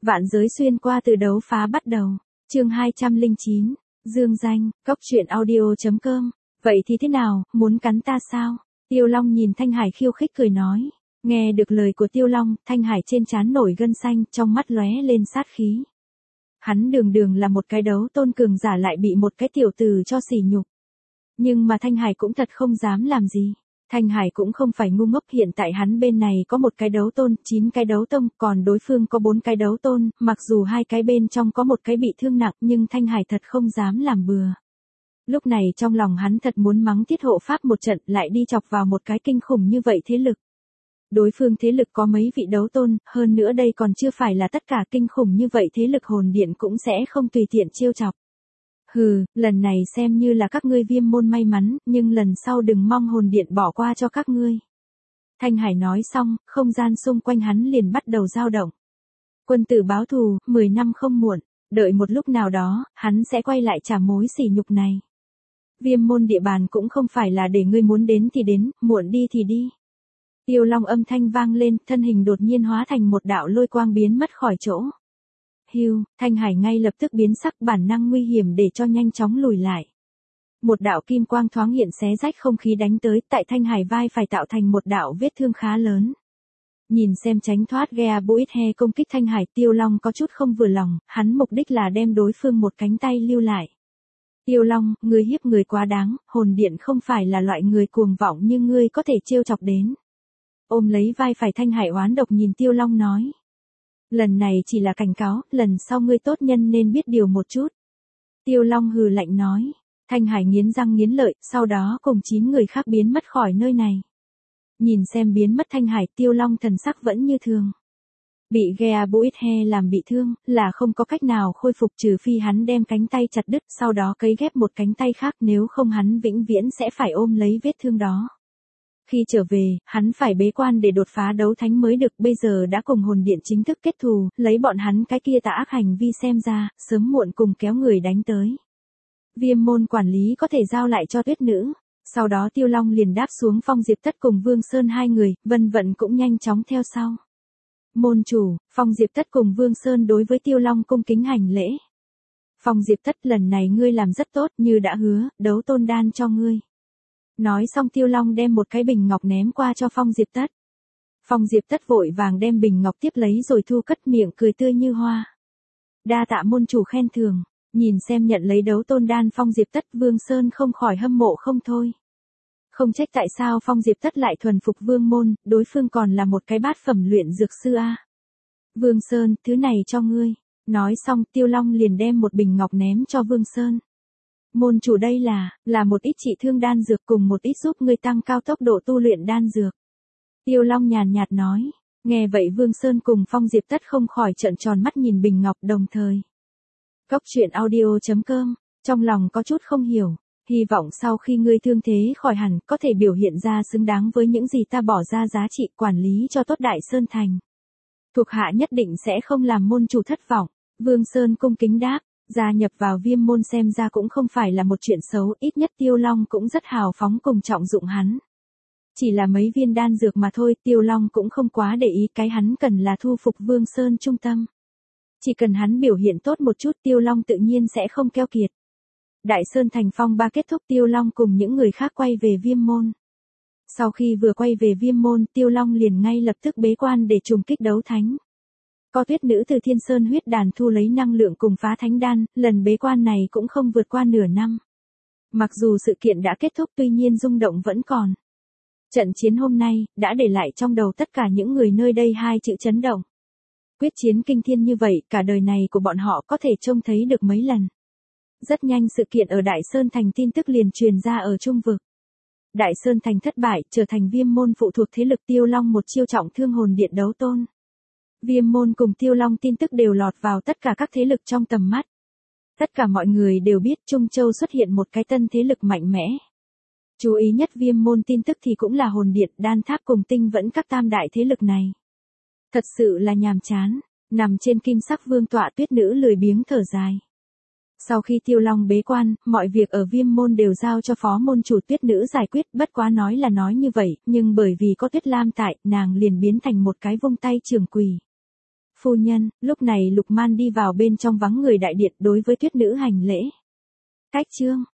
Vạn giới xuyên qua từ đấu phá bắt đầu. Chương 209. Dương danh, cốc truyện audio.com. Vậy thì thế nào, muốn cắn ta sao? Tiêu Long nhìn Thanh Hải khiêu khích cười nói. Nghe được lời của Tiêu Long, Thanh Hải trên trán nổi gân xanh, trong mắt lóe lên sát khí. Hắn đường là một cái đấu tôn cường giả lại bị một cái tiểu tử cho sỉ nhục. Nhưng mà Thanh Hải cũng thật không dám làm gì. Thanh Hải cũng không phải ngu ngốc, hiện tại hắn bên này có một cái đấu tôn, 9 cái đấu tông, còn đối phương có 4 cái đấu tôn, mặc dù hai cái bên trong có một cái bị thương nặng nhưng Thanh Hải thật không dám làm bừa. Lúc này trong lòng hắn thật muốn mắng Tiết Hộ Pháp một trận, lại đi chọc vào một cái kinh khủng như vậy thế lực. Đối phương thế lực có mấy vị đấu tôn, hơn nữa đây còn chưa phải là tất cả, kinh khủng như vậy thế lực hồn điện cũng sẽ không tùy tiện trêu chọc. Hừ, lần này xem như là các ngươi Viêm môn may mắn, nhưng lần sau đừng mong hồn điện bỏ qua cho các ngươi. Thanh Hải nói xong, không gian xung quanh hắn liền bắt đầu dao động. Quân tử báo thù, 10 năm không muộn, đợi một lúc nào đó, hắn sẽ quay lại trả mối sỉ nhục này. Viêm môn địa bàn cũng không phải là để ngươi muốn đến thì đến, muộn đi thì đi. Tiêu Long âm thanh vang lên, thân hình đột nhiên hóa thành một đạo lôi quang biến mất khỏi chỗ. Hưu, Thanh Hải ngay lập tức biến sắc, bản năng nguy hiểm để cho nhanh chóng lùi lại. Một đạo kim quang thoáng hiện xé rách không khí đánh tới, tại Thanh Hải vai phải tạo thành một đạo vết thương khá lớn. Nhìn xem tránh thoát Geabuithe công kích Thanh Hải, Tiêu Long có chút không vừa lòng, hắn mục đích là đem đối phương một cánh tay lưu lại. Tiêu Long, ngươi hiếp người quá đáng, hồn điện không phải là loại người cuồng vọng như ngươi có thể trêu chọc đến. Ôm lấy vai phải Thanh Hải oán độc nhìn Tiêu Long nói. Lần này chỉ là cảnh cáo, lần sau ngươi tốt nhân nên biết điều một chút. Tiêu Long hừ lạnh nói. Thanh Hải nghiến răng nghiến lợi, sau đó cùng 9 người khác biến mất khỏi nơi này. Nhìn xem biến mất Thanh Hải, Tiêu Long thần sắc vẫn như thường. Bị Geabuithe làm bị thương, là không có cách nào khôi phục trừ phi hắn đem cánh tay chặt đứt, sau đó cấy ghép một cánh tay khác, nếu không hắn vĩnh viễn sẽ phải ôm lấy vết thương đó. Khi trở về, hắn phải bế quan để đột phá đấu thánh mới được, bây giờ đã cùng hồn điện chính thức kết thù, lấy bọn hắn cái kia tà ác hành vi xem ra, sớm muộn cùng kéo người đánh tới. Viêm môn quản lý có thể giao lại cho Tuyết Nữ. Sau đó Tiêu Long liền đáp xuống, Phong Diệp Tất cùng Vương Sơn hai người, Vân Vận cũng nhanh chóng theo sau. Môn chủ, Phong Diệp Tất cùng Vương Sơn đối với Tiêu Long cung kính hành lễ. Phong Diệp Tất, lần này ngươi làm rất tốt, như đã hứa, đấu tôn đan cho ngươi. Nói xong Tiêu Long đem một cái bình ngọc ném qua cho Phong Diệp Tất. Phong Diệp Tất vội vàng đem bình ngọc tiếp lấy rồi thu cất, miệng cười tươi như hoa. Đa tạ môn chủ khen thưởng. Nhìn xem nhận lấy đấu tôn đan Phong Diệp Tất, Vương Sơn không khỏi hâm mộ không thôi. Không trách tại sao Phong Diệp Tất lại thuần phục Vương môn, đối phương còn là một cái bát phẩm luyện dược sư a. Vương Sơn, thứ này cho ngươi. Nói xong Tiêu Long liền đem một bình ngọc ném cho Vương Sơn. Môn chủ đây là một ít trị thương đan dược cùng một ít giúp ngươi tăng cao tốc độ tu luyện đan dược. Tiêu Long nhàn nhạt nói. Nghe vậy Vương Sơn cùng Phong Diệp Tất không khỏi trợn tròn mắt nhìn bình ngọc, đồng thời. Cốc truyện audio.com, trong lòng có chút không hiểu, hy vọng sau khi ngươi thương thế khỏi hẳn có thể biểu hiện ra xứng đáng với những gì ta bỏ ra giá trị, quản lý cho tốt Đại Sơn Thành. Thuộc hạ nhất định sẽ không làm môn chủ thất vọng. Vương Sơn cung kính đáp, gia nhập vào Viêm môn xem ra cũng không phải là một chuyện xấu, ít nhất Tiêu Long cũng rất hào phóng cùng trọng dụng hắn. Chỉ là mấy viên đan dược mà thôi, Tiêu Long cũng không quá để ý, cái hắn cần là thu phục Vương Sơn trung tâm. Chỉ cần hắn biểu hiện tốt một chút, Tiêu Long tự nhiên sẽ không keo kiệt. Đại Sơn Thành phong ba kết thúc, Tiêu Long cùng những người khác quay về Viêm môn. Sau khi vừa quay về Viêm môn, Tiêu Long liền ngay lập tức bế quan để trùng kích đấu thánh. Có Tuyết Nữ từ Thiên Sơn huyết đàn thu lấy năng lượng cùng phá thánh đan, lần bế quan này cũng không vượt qua nửa năm. Mặc dù sự kiện đã kết thúc tuy nhiên rung động vẫn còn. Trận chiến hôm nay, đã để lại trong đầu tất cả những người nơi đây hai chữ chấn động. Quyết chiến kinh thiên như vậy, cả đời này của bọn họ có thể trông thấy được mấy lần. Rất nhanh sự kiện ở Đại Sơn Thành tin tức liền truyền ra ở Trung vực. Đại Sơn Thành thất bại, trở thành Viêm môn phụ thuộc thế lực, Tiêu Long một chiêu trọng thương hồn điện đấu tôn. Viêm môn cùng Tiêu Long tin tức đều lọt vào tất cả các thế lực trong tầm mắt. Tất cả mọi người đều biết Trung Châu xuất hiện một cái tân thế lực mạnh mẽ. Chú ý nhất Viêm môn tin tức thì cũng là hồn điện, đan tháp cùng tinh vẫn các tam đại thế lực này. Thật sự là nhàm chán, nằm trên kim sắc vương tọa Tuyết Nữ lười biếng thở dài. Sau khi Tiêu Long bế quan, mọi việc ở Viêm môn đều giao cho phó môn chủ Tuyết Nữ giải quyết, bất quá nói là nói như vậy, nhưng bởi vì có Tuyết Lam tại, nàng liền biến thành một cái vung tay trưởng quỷ. Phu nhân, lúc này Lục Man đi vào bên trong vắng người đại điện đối với Tuyết nữ hành lễ. Cách trương,